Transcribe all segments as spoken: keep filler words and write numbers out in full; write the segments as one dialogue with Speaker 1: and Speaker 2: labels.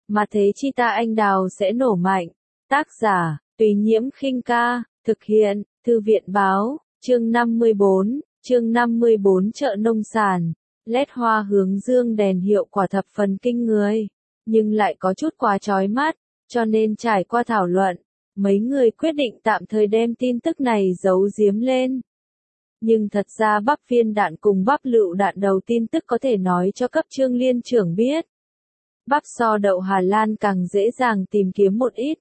Speaker 1: mà thế chi ta anh đào sẽ nổ mạnh. Tác giả, Tùy Nhiễm Khinh Ca, thực hiện, Thư viện Báo, chương năm mươi bốn, chương năm mươi bốn chợ nông sản. Led hoa hướng dương đèn hiệu quả thập phần kinh người, nhưng lại có chút quá chói mắt, cho nên trải qua thảo luận, mấy người quyết định tạm thời đem tin tức này giấu giếm lên. Nhưng thật ra bắp viên đạn cùng bắp lựu đạn đầu tin tức có thể nói cho cấp Trương Liên trưởng biết. Bắp so đậu Hà Lan càng dễ dàng tìm kiếm một ít.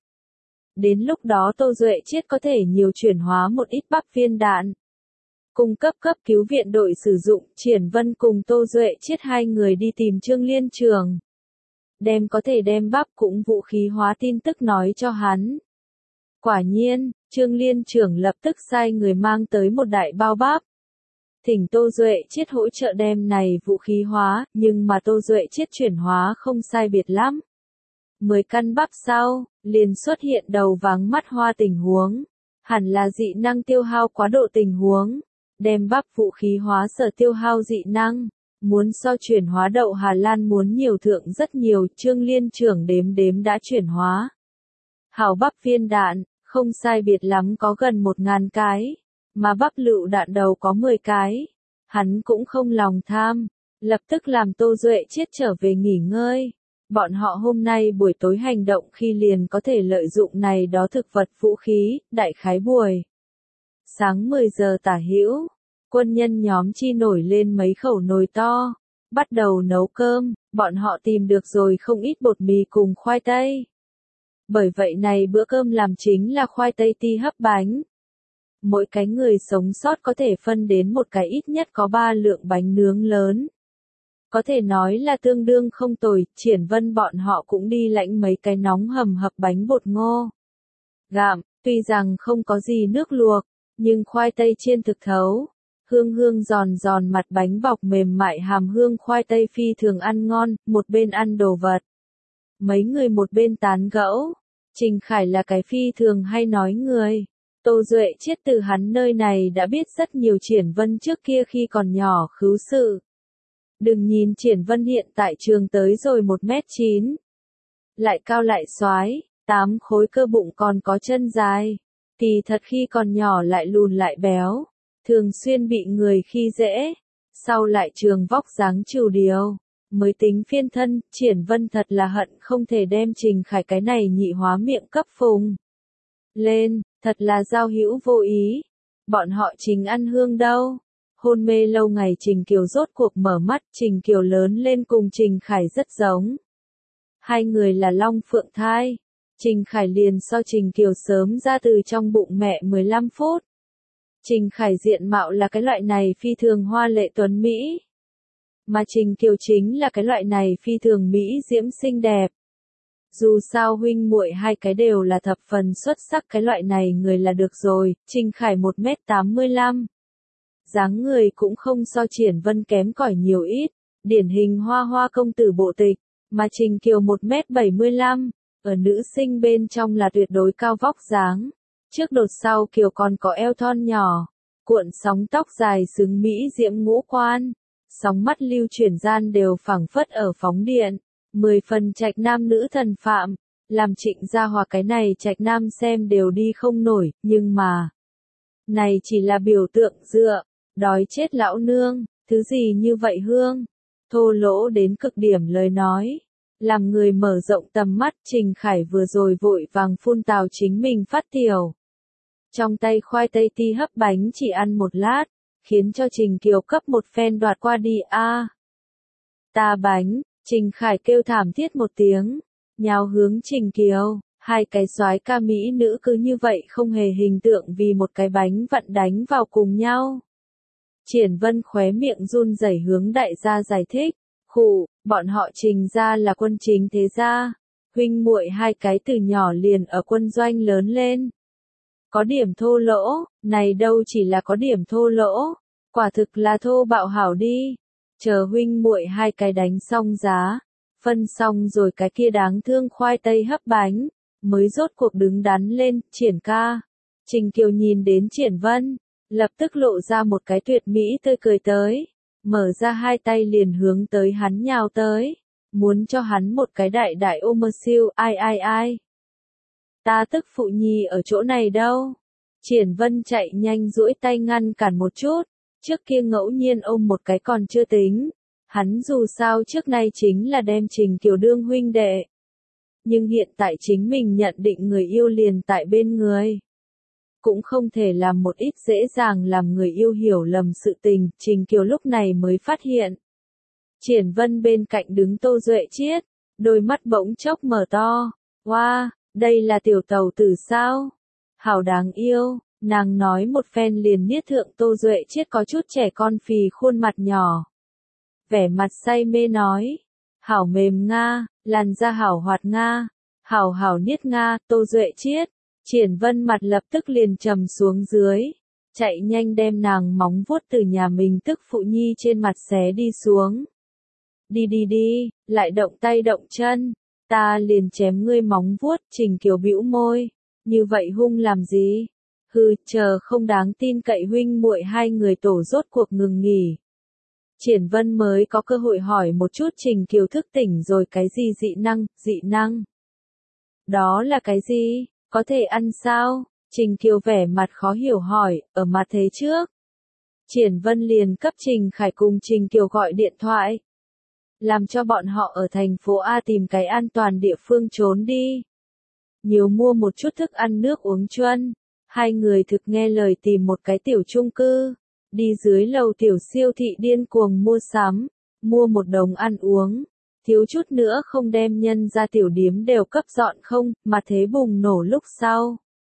Speaker 1: Đến lúc đó Tô Duệ Chiết có thể nhiều chuyển hóa một ít bắp viên đạn. Cung cấp cấp cứu viện đội sử dụng, Triển Vân cùng Tô Duệ Chiết hai người đi tìm Trương Liên trưởng. Đem có thể đem bắp cũng vũ khí hóa tin tức nói cho hắn. Quả nhiên, Trương Liên trưởng lập tức sai người mang tới một đại bao bắp. Thỉnh Tô Duệ Chiết hỗ trợ đem này vũ khí hóa, nhưng mà Tô Duệ Chiết chuyển hóa không sai biệt lắm. Mười căn bắp sau, liền xuất hiện đầu váng mắt hoa tình huống. Hẳn là dị năng tiêu hao quá độ tình huống. Đem bắp vũ khí hóa sở tiêu hao dị năng. Muốn so chuyển hóa đậu Hà Lan muốn nhiều thượng rất nhiều, Trương Liên trưởng đếm đếm đã chuyển hóa. Hảo bắp viên đạn, không sai biệt lắm có gần một ngàn cái, mà bắp lựu đạn đầu có mười cái. Hắn cũng không lòng tham, lập tức làm Tô Duệ Chiết trở về nghỉ ngơi. Bọn họ hôm nay buổi tối hành động khi liền có thể lợi dụng này đó thực vật vũ khí, đại khái buổi. Sáng mười giờ tả hữu, quân nhân nhóm chi nổi lên mấy khẩu nồi to, bắt đầu nấu cơm, bọn họ tìm được rồi không ít bột mì cùng khoai tây. Bởi vậy này bữa cơm làm chính là khoai tây ti hấp bánh. Mỗi cái người sống sót có thể phân đến một cái ít nhất có ba lượng bánh nướng lớn. Có thể nói là tương đương không tồi, Triển Vân bọn họ cũng đi lãnh mấy cái nóng hầm hập bánh bột ngô. Gạm, tuy rằng không có gì nước luộc, nhưng khoai tây chiên thực thấu. Hương hương giòn giòn mặt bánh bọc mềm mại hàm hương khoai tây phi thường ăn ngon, một bên ăn đồ vật. Mấy người một bên tán gẫu. Trình Khải là cái phi thường hay nói người. Tô Duệ Chiết từ hắn nơi này đã biết rất nhiều Triển Vân trước kia khi còn nhỏ khứu sự. Đừng nhìn Triển Vân hiện tại trường tới rồi một mét chín. Lại cao lại xoái, tám khối cơ bụng còn có chân dài. Thì thật khi còn nhỏ lại lùn lại béo. Thường xuyên bị người khi dễ. Sau lại trường vóc dáng trừu điều. Mới tính phiên thân, Triển Vân thật là hận không thể đem Trình Khải cái này nhị hóa miệng cấp phùng lên, thật là giao hữu vô ý. Bọn họ Trình ăn hương đâu. Hôn mê lâu ngày Trình Kiều rốt cuộc mở mắt, Trình Kiều lớn lên cùng Trình Khải rất giống. Hai người là long phượng thai. Trình Khải liền so Trình Kiều sớm ra từ trong bụng mẹ mười lăm phút. Trình Khải diện mạo là cái loại này phi thường hoa lệ tuấn Mỹ. Mà Trình Kiều chính là cái loại này phi thường Mỹ diễm xinh đẹp. Dù sao huynh muội hai cái đều là thập phần xuất sắc cái loại này người là được rồi, Trình Khải một mét tám mươi lăm. Dáng người cũng không so Triển Vân kém cỏi nhiều ít, điển hình hoa hoa công tử bộ tịch, mà Trình Kiều một mét bảy mươi lăm, ở nữ sinh bên trong là tuyệt đối cao vóc dáng. Trước đột sau Kiều còn có eo thon nhỏ, cuộn sóng tóc dài xứng Mỹ diễm ngũ quan. Sóng mắt lưu chuyển gian đều phảng phất ở phóng điện, mười phần trạch nam nữ thần phạm, làm Trịnh Gia Hòa cái này trạch nam xem đều đi không nổi, nhưng mà, này chỉ là biểu tượng dựa, đói chết lão nương, thứ gì như vậy hương, thô lỗ đến cực điểm lời nói, làm người mở rộng tầm mắt. Trình Khải vừa rồi vội vàng phun tào chính mình phát tiểu. Trong tay khoai tây ti hấp bánh chỉ ăn một lát. Khiến cho Trình Kiều cấp một phen đoạt qua đi a. À, ta bánh, Trình Khải kêu thảm thiết một tiếng, nhào hướng Trình Kiều, hai cái soái ca mỹ nữ cứ như vậy không hề hình tượng vì một cái bánh vặn đánh vào cùng nhau. Triển Vân khóe miệng run rẩy hướng đại gia giải thích, khụ, bọn họ Trình gia là quân chính thế gia, huynh muội hai cái từ nhỏ liền ở quân doanh lớn lên. Có điểm thô lỗ, này đâu chỉ là có điểm thô lỗ, quả thực là thô bạo hảo đi. Chờ huynh muội hai cái đánh xong giá, phân xong rồi cái kia đáng thương khoai tây hấp bánh, mới rốt cuộc đứng đắn lên. Triển ca. Trình Kiều nhìn đến Triển Vân, lập tức lộ ra một cái tuyệt mỹ tươi cười tới, mở ra hai tay liền hướng tới hắn nhào tới. muốn cho hắn một cái đại đại ôm mơ siêu, ai ai ai. Ta tức phụ nhi ở chỗ này đâu. Triển Vân chạy nhanh duỗi tay ngăn cản một chút, trước kia ngẫu nhiên ôm một cái còn chưa tính, hắn dù sao trước nay chính là đem Trình Kiều đương huynh đệ. Nhưng hiện tại chính mình nhận định người yêu liền tại bên người. Cũng không thể làm một ít dễ dàng làm người yêu hiểu lầm sự tình, Trình Kiều lúc này mới phát hiện. Triển Vân bên cạnh đứng Tô Duệ Chiết, đôi mắt bỗng chốc mở to, wow, đây là tiểu tàu tử sao? Hảo đáng yêu, nàng nói một phen liền niết thượng Tô Duệ Chiết có chút trẻ con phì khuôn mặt nhỏ. Vẻ mặt say mê nói, hảo mềm nga, làn da hảo hoạt nga, hảo hảo niết nga, Tô Duệ Chiết. Triển Vân mặt lập tức liền trầm xuống dưới, chạy nhanh đem nàng móng vuốt từ nhà mình tức phụ nhi trên mặt xé đi xuống. Đi đi đi, lại động tay động chân, ta liền chém ngươi móng vuốt, Trình Kiều bĩu môi, như vậy hung làm gì? Hừ, chờ không đáng tin cậy huynh muội hai người tổ rốt cuộc ngừng nghỉ. Triển Vân mới có cơ hội hỏi một chút Trình Kiều thức tỉnh rồi cái gì dị năng, dị năng. Đó là cái gì? Có thể ăn sao? Trình Kiều vẻ mặt khó hiểu hỏi, ở mặt thế trước. Triển Vân liền cấp Trình Khải cùng Trình Kiều gọi điện thoại. Làm cho bọn họ ở thành phố A tìm cái an toàn địa phương trốn đi. Nhiều mua một chút thức ăn nước uống chuân. Hai người thực nghe lời tìm một cái tiểu chung cư. Đi dưới lầu tiểu siêu thị điên cuồng mua sắm. Mua một đống ăn uống. Thiếu chút nữa không đem nhân ra tiểu điếm đều cấp dọn không, mà thế bùng nổ lúc sau.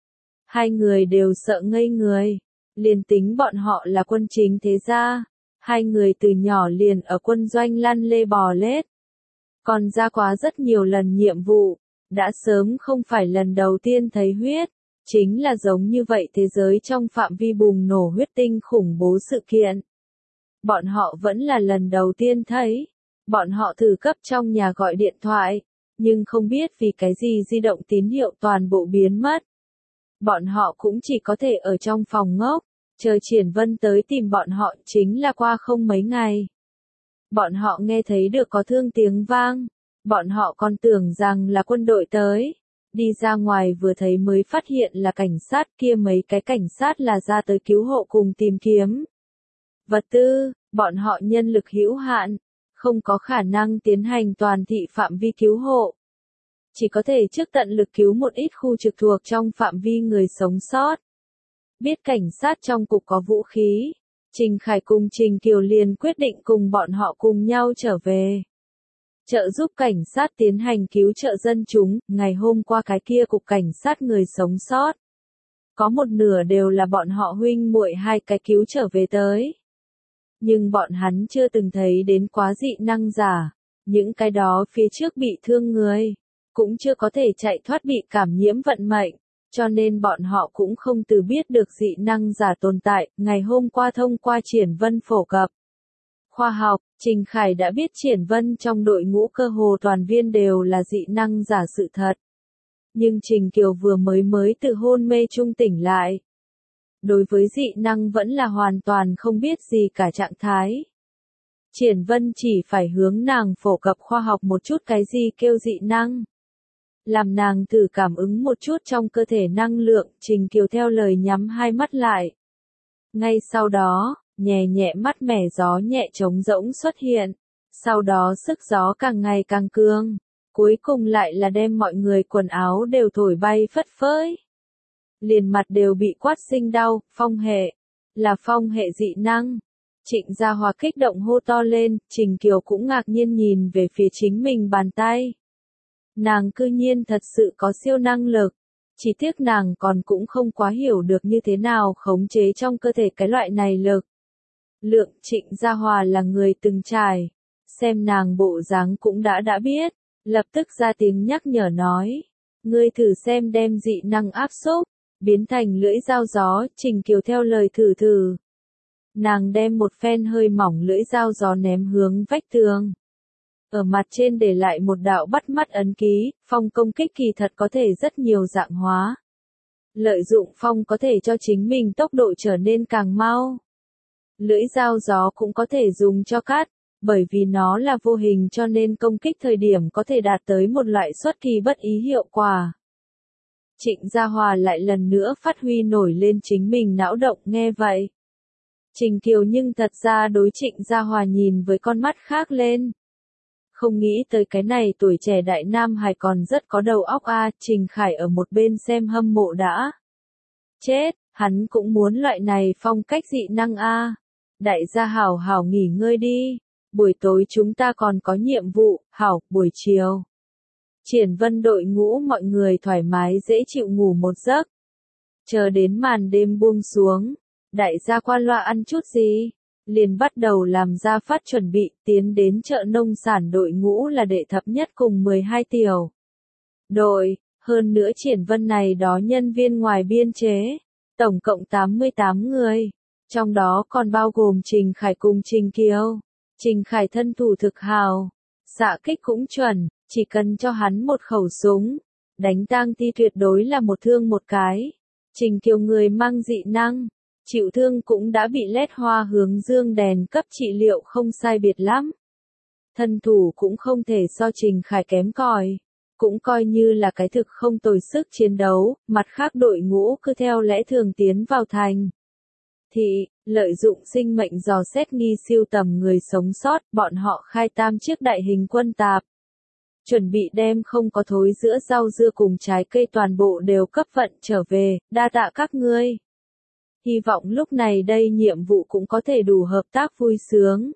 Speaker 1: Hai người đều sợ ngây người, liền tính bọn họ là quân chính thế gia, hai người từ nhỏ liền ở quân doanh lăn lê bò lết. Còn ra quá rất nhiều lần nhiệm vụ, đã sớm không phải lần đầu tiên thấy huyết, chính là giống như vậy thế giới trong phạm vi bùng nổ huyết tinh khủng bố sự kiện. Bọn họ vẫn là lần đầu tiên thấy. Bọn họ thử cấp trong nhà gọi điện thoại, nhưng không biết vì cái gì di động tín hiệu toàn bộ biến mất. Bọn họ cũng chỉ có thể ở trong phòng ngốc, chờ Triển Vân tới tìm bọn họ chính là qua không mấy ngày. Bọn họ nghe thấy được có thương tiếng vang, bọn họ còn tưởng rằng là quân đội tới. Đi ra ngoài vừa thấy mới phát hiện là cảnh sát, kia mấy cái cảnh sát là ra tới cứu hộ cùng tìm kiếm. Vật tư, bọn họ nhân lực hữu hạn. Không có khả năng tiến hành toàn thị phạm vi cứu hộ. Chỉ có thể trước tận lực cứu một ít khu trực thuộc trong phạm vi người sống sót. Biết cảnh sát trong cục có vũ khí, Trình Khải cùng Trình Kiều liền quyết định cùng bọn họ cùng nhau trở về. Trợ giúp cảnh sát tiến hành cứu trợ dân chúng, ngày hôm qua cái kia cục cảnh sát người sống sót. Có một nửa đều là bọn họ huynh muội hai cái cứu trở về tới. Nhưng bọn hắn chưa từng thấy đến quá dị năng giả, những cái đó phía trước bị thương người, cũng chưa có thể chạy thoát bị cảm nhiễm vận mệnh, cho nên bọn họ cũng không từ biết được dị năng giả tồn tại, ngày hôm qua thông qua Triển Vân phổ cập. Khoa học, Trình Khải đã biết Triển Vân trong đội ngũ cơ hồ toàn viên đều là dị năng giả sự thật. Nhưng Trình Kiều vừa mới mới từ hôn mê trung tỉnh lại. Đối với dị năng vẫn là hoàn toàn không biết gì cả trạng thái. Triển Vân chỉ phải hướng nàng phổ cập khoa học một chút cái gì kêu dị năng. Làm nàng thử cảm ứng một chút trong cơ thể năng lượng, Trình Kiều theo lời nhắm hai mắt lại. Ngay sau đó, nhẹ nhẹ mát mẻ gió nhẹ trống rỗng xuất hiện. Sau đó sức gió càng ngày càng cường. Cuối cùng lại là đem mọi người quần áo đều thổi bay phất phới. Liền mặt đều bị quát sinh đau, phong hệ. Là phong hệ dị năng. Trịnh Gia Hòa kích động hô to lên, Trình Kiều cũng ngạc nhiên nhìn về phía chính mình bàn tay. Nàng cư nhiên thật sự có siêu năng lực. Chỉ tiếc nàng còn cũng không quá hiểu được như thế nào khống chế trong cơ thể cái loại này lực. Lượng Trịnh Gia Hòa là người từng trải. Xem nàng bộ dáng cũng đã đã biết. Lập tức ra tiếng nhắc nhở nói. Ngươi thử xem đem dị năng áp xúc. Biến thành lưỡi dao gió, Trình Kiều theo lời thử thử. Nàng đem một phen hơi mỏng lưỡi dao gió ném hướng vách tường. Ở mặt trên để lại một đạo bắt mắt ấn ký, phong công kích kỳ thật có thể rất nhiều dạng hóa. Lợi dụng phong có thể cho chính mình tốc độ trở nên càng mau. Lưỡi dao gió cũng có thể dùng cho cắt, bởi vì nó là vô hình cho nên công kích thời điểm có thể đạt tới một loại xuất kỳ bất ý hiệu quả. Trịnh Gia Hòa lại lần nữa phát huy nổi lên chính mình não động nghe vậy. Trình Kiều nhưng thật ra đối Trịnh Gia Hòa nhìn với con mắt khác lên. Không nghĩ tới cái này tuổi trẻ đại nam hài còn rất có đầu óc a, Trình Khải ở một bên xem hâm mộ đã. Chết, hắn cũng muốn loại này phong cách dị năng a. Đại gia hảo hảo nghỉ ngơi đi, buổi tối chúng ta còn có nhiệm vụ, hảo, buổi chiều. Triển Vân đội ngũ mọi người thoải mái dễ chịu ngủ một giấc. Chờ đến màn đêm buông xuống, đại gia qua loa ăn chút gì, liền bắt đầu làm ra phát chuẩn bị tiến đến chợ nông sản đội ngũ là đệ thập nhất cùng mười hai tiểu. Đội, hơn nữa Triển Vân này đó nhân viên ngoài biên chế, tổng cộng tám mươi tám người, trong đó còn bao gồm Trình Khải cùng Trình Kiều. Trình Khải thân thủ thực hào, xạ kích cũng chuẩn, chỉ cần cho hắn một khẩu súng, đánh tang thi tuyệt đối là một thương một cái. Trình Kiều người mang dị năng, chịu thương cũng đã bị led hoa hướng dương đèn cấp trị liệu không sai biệt lắm. Thân thủ cũng không thể so Trình Khải kém cỏi, cũng coi như là cái thực không tồi sức chiến đấu, mặt khác đội ngũ cứ theo lẽ thường tiến vào thành. Thị, lợi dụng sinh mệnh dò xét nghi siêu tầm người sống sót, bọn họ khai tam chiếc đại hình quân tạp. Chuẩn bị đem không có thối giữa rau dưa cùng trái cây toàn bộ đều cấp vận trở về, đa tạ các ngươi. Hy vọng lúc này đây nhiệm vụ cũng có thể đủ hợp tác vui sướng.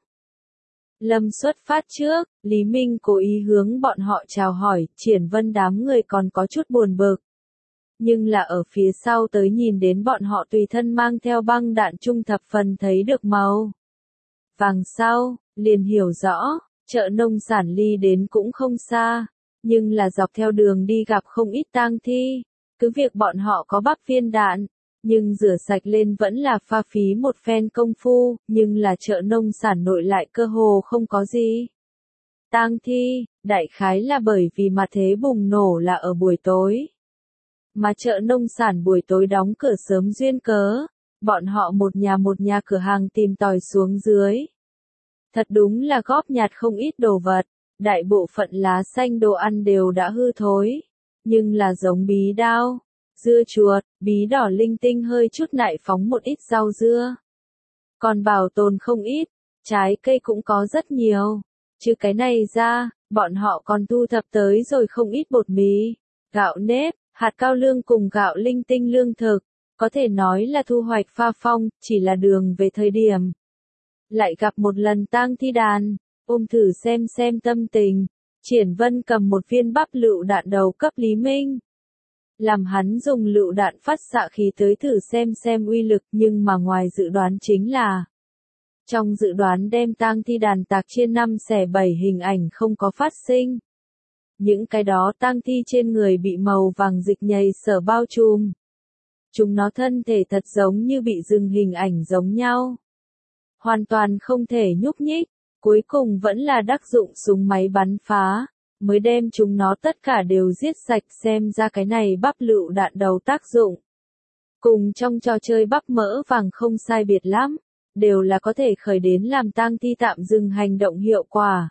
Speaker 1: Lâm xuất phát trước, Lý Minh cố ý hướng bọn họ chào hỏi, Triển Vân đám người còn có chút buồn bực. Nhưng là ở phía sau tới nhìn đến bọn họ tùy thân mang theo băng đạn trung thập phần thấy được màu vàng sau, liền hiểu rõ, chợ nông sản ly đến cũng không xa, nhưng là dọc theo đường đi gặp không ít tang thi, cứ việc bọn họ có bắp viên đạn, nhưng rửa sạch lên vẫn là pha phí một phen công phu, nhưng là chợ nông sản nội lại cơ hồ không có gì. Tang thi, đại khái là bởi vì mà thế bùng nổ là ở buổi tối. Mà chợ nông sản buổi tối đóng cửa sớm duyên cớ, bọn họ một nhà một nhà cửa hàng tìm tòi xuống dưới. Thật đúng là góp nhặt không ít đồ vật, đại bộ phận lá xanh đồ ăn đều đã hư thối, nhưng là giống bí đao, dưa chuột, bí đỏ linh tinh hơi chút nại phóng một ít rau dưa. Còn bảo tồn không ít, trái cây cũng có rất nhiều, chứ cái này ra, bọn họ còn thu thập tới rồi không ít bột mì, gạo nếp, hạt cao lương cùng gạo linh tinh lương thực, có thể nói là thu hoạch pha phong, chỉ là đường về thời điểm. Lại gặp một lần tang thi đàn, ôm thử xem xem tâm tình, Triển Vân cầm một viên bắp lựu đạn đầu cấp Lý Minh. Làm hắn dùng lựu đạn phát xạ khí tới thử xem xem uy lực nhưng mà ngoài dự đoán chính là. Trong dự đoán đem tang thi đàn tạc chia năm xẻ bảy hình ảnh không có phát sinh. Những cái đó tang thi trên người bị màu vàng dịch nhầy sở bao trùm. Chúng nó thân thể thật giống như bị dừng hình ảnh giống nhau. Hoàn toàn không thể nhúc nhích, cuối cùng vẫn là đắc dụng súng máy bắn phá, mới đem chúng nó tất cả đều giết sạch xem ra cái này bắp lựu đạn đầu tác dụng. Cùng trong trò chơi bắp mỡ vàng không sai biệt lắm, đều là có thể khởi đến làm tang thi tạm dừng hành động hiệu quả.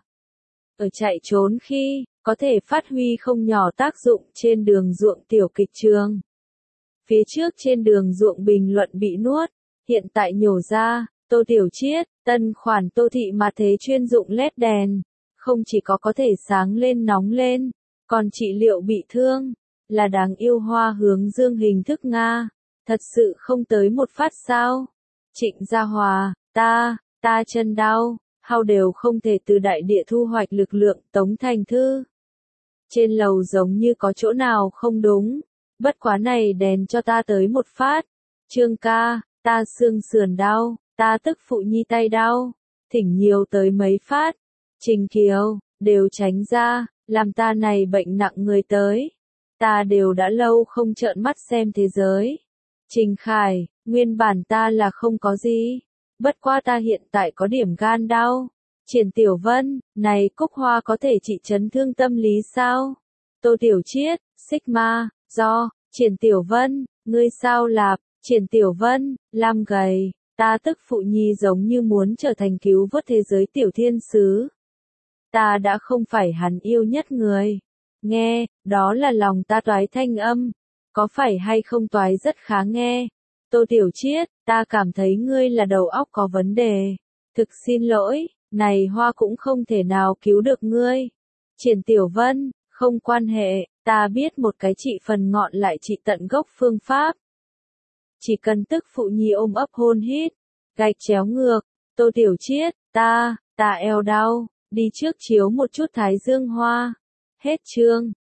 Speaker 1: Ở chạy trốn khi, có thể phát huy không nhỏ tác dụng trên đường ruộng tiểu kịch trường. Phía trước trên đường ruộng bình luận bị nuốt, hiện tại nhổ ra, Tô Tiểu Chiết, tân khoản Tô Thị mà thế chuyên dụng led đèn, không chỉ có có thể sáng lên nóng lên, còn trị liệu bị thương, là đáng yêu hoa hướng dương hình thức Nga, thật sự không tới một phát sao. Trịnh Gia Hòa, ta, ta chân đau, hao đều không thể từ đại địa thu hoạch lực lượng Tống Thành Thư. Trên lầu giống như có chỗ nào không đúng, bất quá này đèn cho ta tới một phát. Trương ca, ta xương sườn đau, ta tức phụ nhi tay đau, thỉnh nhiều tới mấy phát. Trình Kiều, đều tránh ra, làm ta này bệnh nặng người tới. Ta đều đã lâu không trợn mắt xem thế giới. Trình Khải, nguyên bản ta là không có gì, bất qua ta hiện tại có điểm gan đau. Triển Tiểu Vân, này cúc hoa có thể trị chấn thương tâm lý sao? Tô Tiểu Chiết, Sigma, do, Triển Tiểu Vân, ngươi sao lạp? Triển Tiểu Vân, lam gầy, Ta tức phụ nhi giống như muốn trở thành cứu vớt thế giới tiểu thiên sứ. Ta đã không phải hắn yêu nhất người. Nghe, đó là lòng ta toái thanh âm. Có phải hay không toái rất khá nghe. Tô Tiểu Chiết, ta cảm thấy ngươi là đầu óc có vấn đề. Thực xin lỗi, này hoa cũng không thể nào cứu được ngươi. Triển Tiểu Vân, không quan hệ, ta biết một cái trị phần ngọn lại trị tận gốc phương pháp. Chỉ cần tức phụ nhi ôm ấp hôn hít, gạch chéo ngược, Tô Tiểu Chiết, ta, ta eo đau, đi trước chiếu một chút thái dương hoa. Hết chương.